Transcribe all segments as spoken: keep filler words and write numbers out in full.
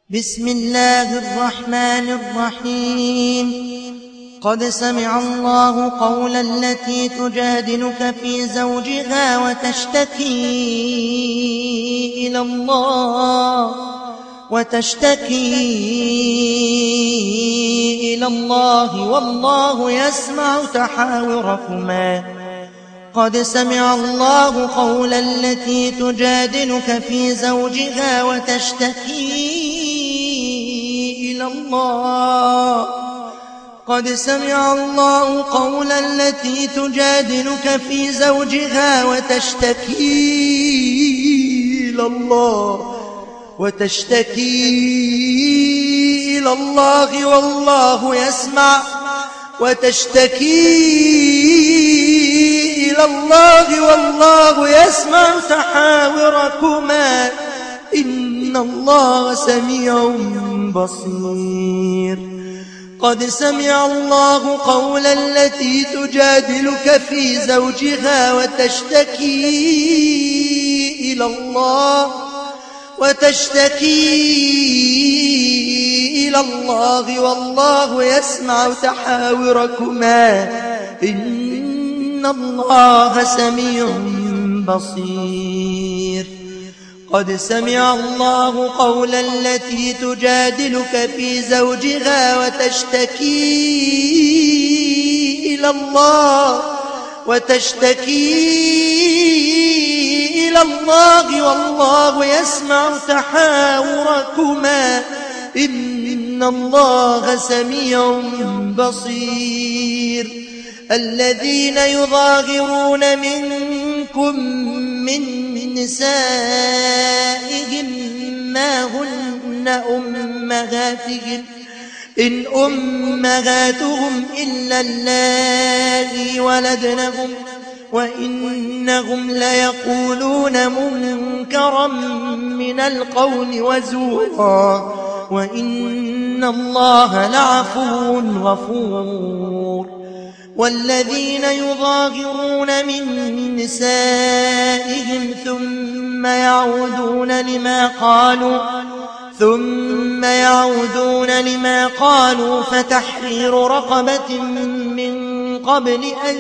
بسم الله الرحمن الرحيم. قد سمع الله قول التي تجادلك في زوجها وتشتكي إلى الله وتشتكي إلى الله والله يسمع تحاوركما. قد سمع الله قول التي تجادلك في زوجها وتشتكي إلى الله قد سمع الله قول التي تجادلك في زوجها وتشتكي إلى الله وتشتكي إلى الله والله يسمع وتشتكي إلى الله والله يسمع تحاوركما إن الله سميع بصير. قد سمع الله قول التي تجادلك في زوجها وتشتكي إلى الله وتشتكي إلى الله والله يسمع تحاوركما إن الله سميع بصير. قد سمع الله قول التي تجادلك في زوجها وتشتكي إلى الله وتشتكي إلى الله والله يسمع تحاوركما إن الله سميع بصير. الذين يظاهرون منكم من نسائهم ما هن أمهاتهم إن أمهاتهم إلا اللائي ولدنهم وإنهم ليقولون منكرا من القول وزورا وإن الله لعفو غفور. والذين يظاهرون من نسائهم ثم يعودون لما قالوا ثم يعودون لما قالوا فتحرير رقبة من قبل أن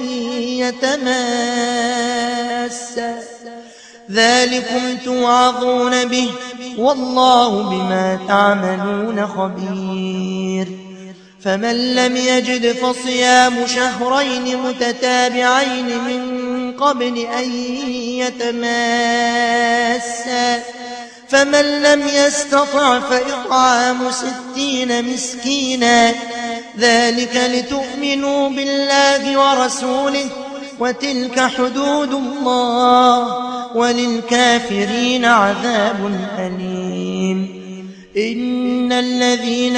يتماسا ذلكم توعظون به والله بما تعملون خبير. فمن لم يجد فصيام شهرين متتابعين من قبل أن يتماسا فمن لم يستطع فإطعام ستين مسكينا ذلك لتؤمنوا بالله ورسوله وتلك حدود الله وللكافرين عذاب أليم. إن الذين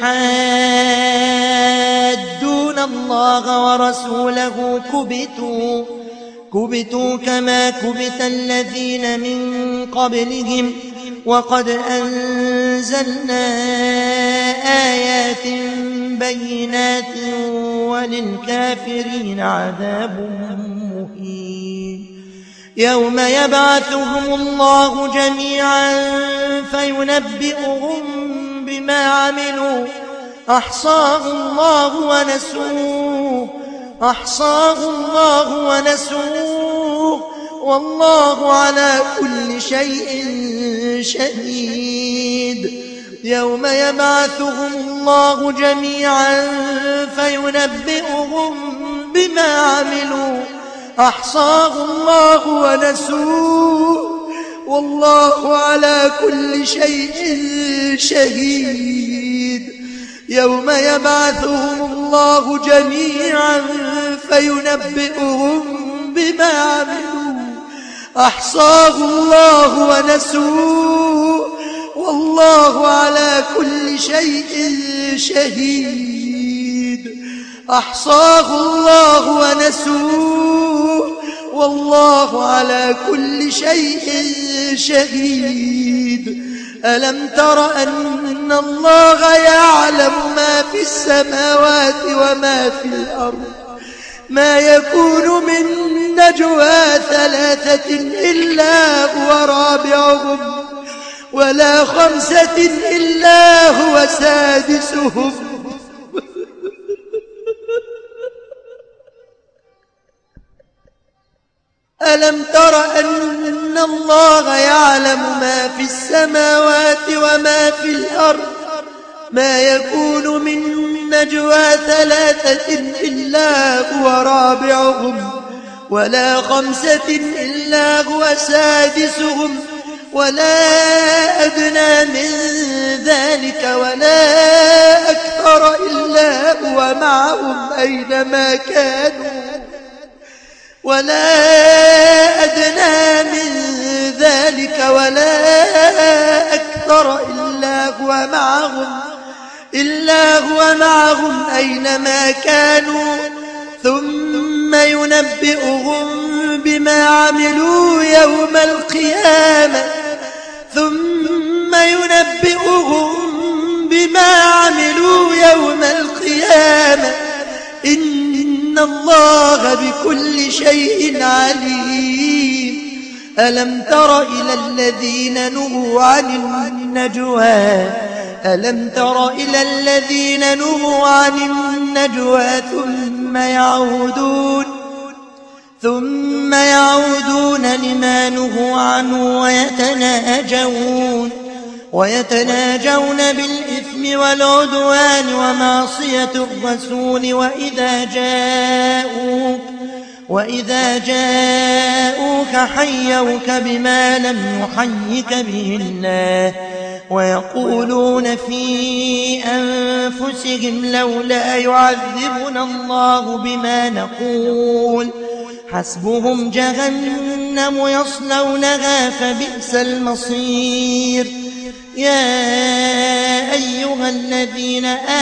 يحادون الله ورسوله كبتوا كبتوا كما كبت الذين من قبلهم وقد أنزلنا آيات بينات وللكافرين عذاب مهين. يوم يبعثهم الله جميعا فينبئهم بما عملوا أحصاه الله ونسوه أحصاه الله ونسوه والله على كل شيء شهيد. يوم يبعثهم الله جميعا فينبئهم بما عملوا أحصاه الله ونسوه والله على كل شيء شهيد. يوم يبعثهم الله جميعا فينبئهم بما عملوا أحصاه الله ونسوه والله على كل شيء شهيد. أحصاه الله ونسوه والله على كل شيء شهيد. ألم تر أن الله يعلم ما في السماوات وما في الأرض ما يكون من نجوى ثلاثة إلا هو رابعهم ولا خمسة إلا هو سادسهم. ألم تر أن الله يعلم ما في السماوات وما في الأرض ما يكون من نجوى ثلاثة إلا هو رابعهم ولا خمسة إلا هو سادسهم ولا أدنى من ذلك ولا أكثر إلا هو معهم أينما كانوا ولا أدنى من ذلك ولا أكثر إلا هو معهم إلا هو معهم أينما كانوا ثم ينبئهم بما عملوا يوم القيامة ثم ينبئهم بما عملوا يوم القيامة إن الله بكل شيء عليم. ألم تر إلى الذين نهوا عن النجوى ألم تر إلى الذين نهوا عن النجوى ثم يعودون ثم يعودون لما نهوا عنه ويتناجون ويتناجون بالإثم والعدوان ومعصية الرسول وإذا جاءوك وإذا جاءوك حيوك بما لم يحيك به الله ويقولون في أنفسهم لولا يعذبنا الله بما نقول حسبهم جهنم يصلونها فبئس المصير. يا أيها الذين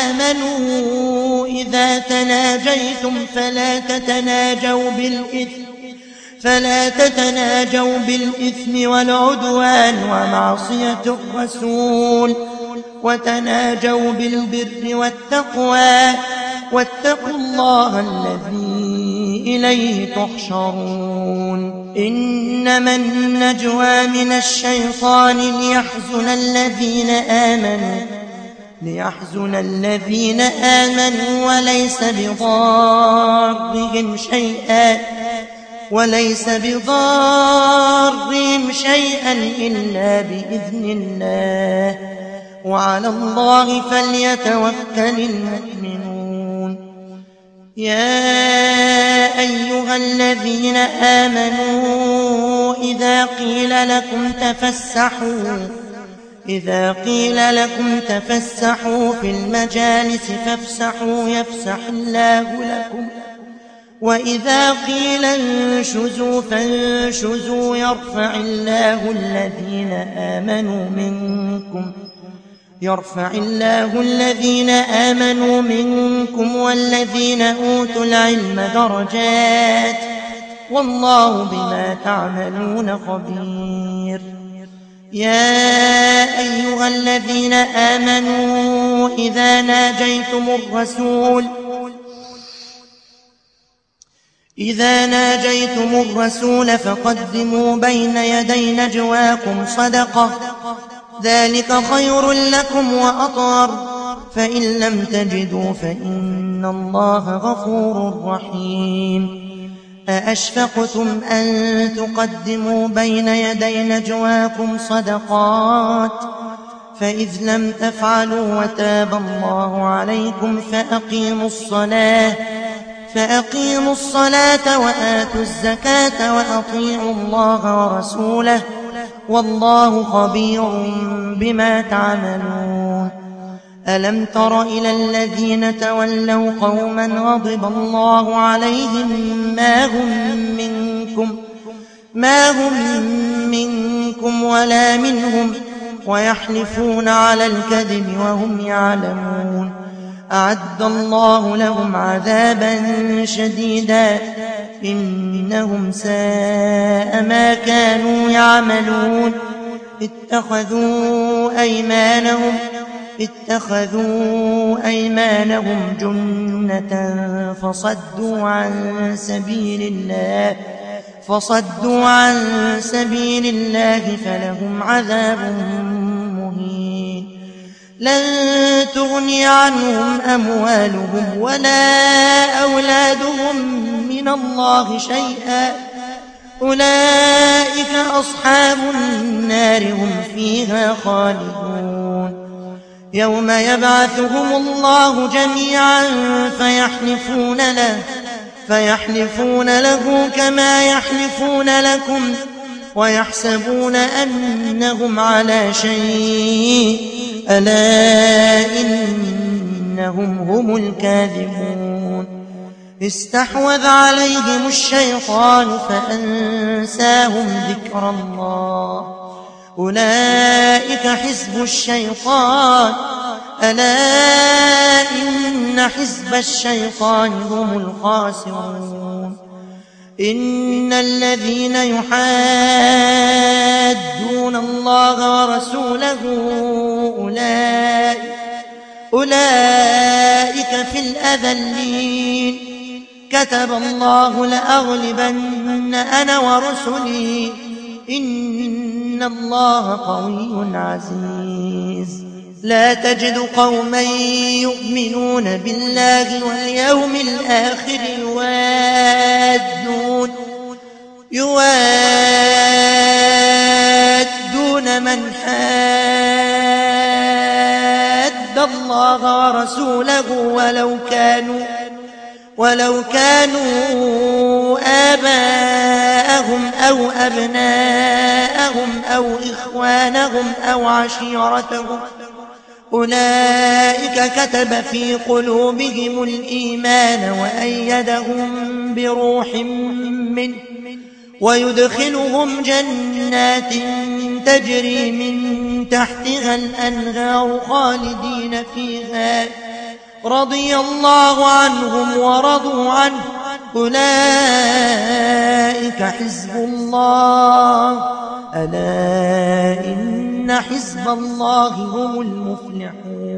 آمنوا إذا تناجيتم فلا تتناجوا بالإثم فلا تتناجوا بالإثم والعدوان ومعصية الرسول وتناجوا بالبر والتقوى واتقوا الله الذي إليه تحشرون. إنما النجوى من الشيطان ليحزن الذين آمنوا ليحزن الذين آمنوا وليس بضارهم شيئا وليس بضارهم شيئا إلا بإذن الله وعلى الله فليتوكل المؤمنون. يا أيها الذين آمنوا إذا قيل لكم تفسحوا إذا قيل لكم تفسحوا في المجالس فافسحوا يفسح الله لكم وإذا قيل انشزوا فانشزوا يرفع الله الذين آمنوا منكم يرفع الله الذين آمنوا منكم والذين أوتوا العلم درجات والله بما تعملون خبير. يا أيها الذين آمنوا إذا ناجيتم الرسول إذا ناجيتم الرسول فقدموا بين يدي نجواكم صدقة ذلك خير لكم وأطهر فإن لم تجدوا فإن الله غفور رحيم. أأشفقتم أن تقدموا بين يدي نجواكم صدقات فإذ لم تفعلوا وتاب الله عليكم فأقيموا الصلاة فأقيموا الصلاة وآتوا الزكاة وأطيعوا الله ورسوله والله خبير بما تعملون. ألم تر إلى الذين تولوا قوما غضب الله عليهم ما هم منكم ما هم منكم ولا منهم ويحلفون على الكذب وهم يعلمون أعد الله لهم عذابا شديدا إنهم ساء ما كانوا يعملون. اتخذوا أيمانهم اتخذوا أيمانهم جنة فصدوا عن سبيل الله فصدوا عن سبيل الله فلهم عذاب مهين. لن تغني عنهم أموالهم ولا أولادهم من الله شيئا أولئك أصحاب النار هم فيها خالدون يوم يبعثهم الله جميعا فيحلفون له فيحلفون له كما يحلفون لكم ويحسبون أنهم على شيء ألا إنهم هم الكاذبون استحوذ عليهم الشيطان فأنساهم ذكر الله أولئك حزب الشيطان ألا إن حزب الشيطان هم الخاسرون إن الذين يحادون الله ورسوله أولئك, أولئك في الأذلين كتب الله لأغلبن أنا ورسلي إن الله قوي عزيز لا تجد قوما يؤمنون بالله واليوم الآخر يوادون يوادون من حاد الله ورسوله ولو كانوا ولو كانوا آباءهم أو أبناءهم أو إخوانهم أو عشيرتهم أولئك كتب في قلوبهم الإيمان وأيدهم بروح منه ويدخلهم جنات تجري من تحتها الأنهار خالدين فيها رضي الله عنهم ورضوا عنه أولئك حزب الله ألا إن حزب الله هم المفلحون